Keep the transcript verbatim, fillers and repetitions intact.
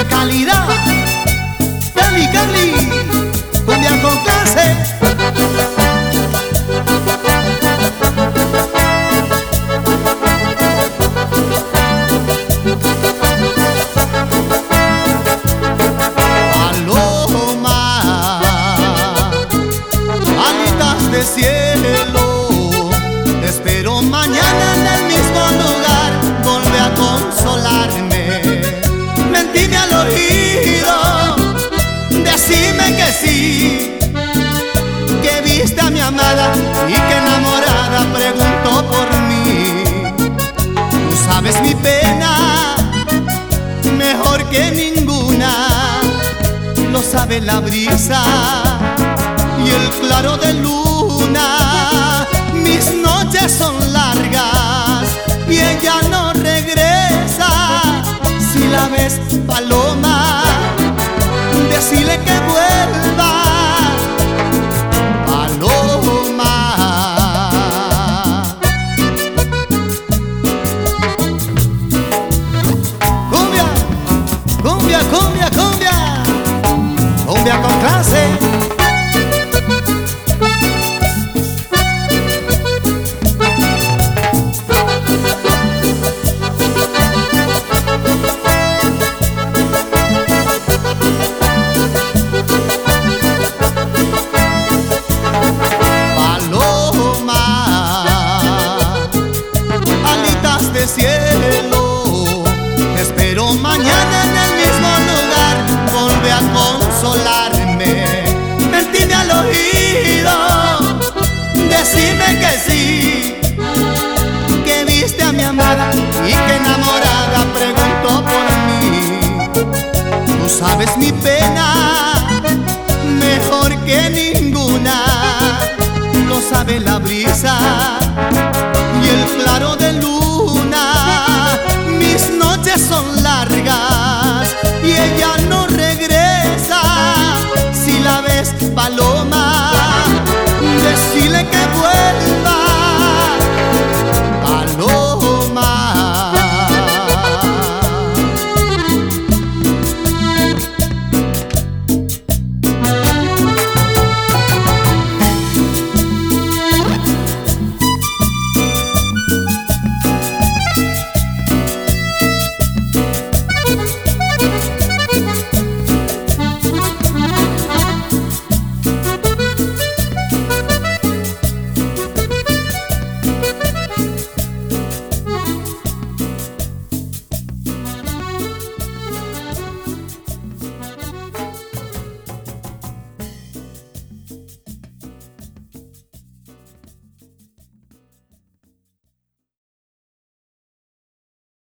calidad. Cali, Cali, cumbia con clase. Paloma, alitas de cielo, te espero mañana en el mismo lugar. Vuelve a consolarme, mentime al oído, decime que sí, que viste a mi amada y que enamorada preguntó por mí. Tú sabes mi pena mejor que ninguna, lo sabe la brisa y el claro de luna. Mis noches son largas y ella no regresa. Si la ves, paloma, decile que vuelva. Paloma, cumbia, cumbia, cumbia, cumbia, cumbia con clase. Cielo, te espero mañana en el mismo lugar. Vuelve a consolarme, mentime al oído, decime que sí, que viste a mi amada y que enamorada preguntó por mí. Tú sabes mi pena mejor que ninguna, lo sabe la brisa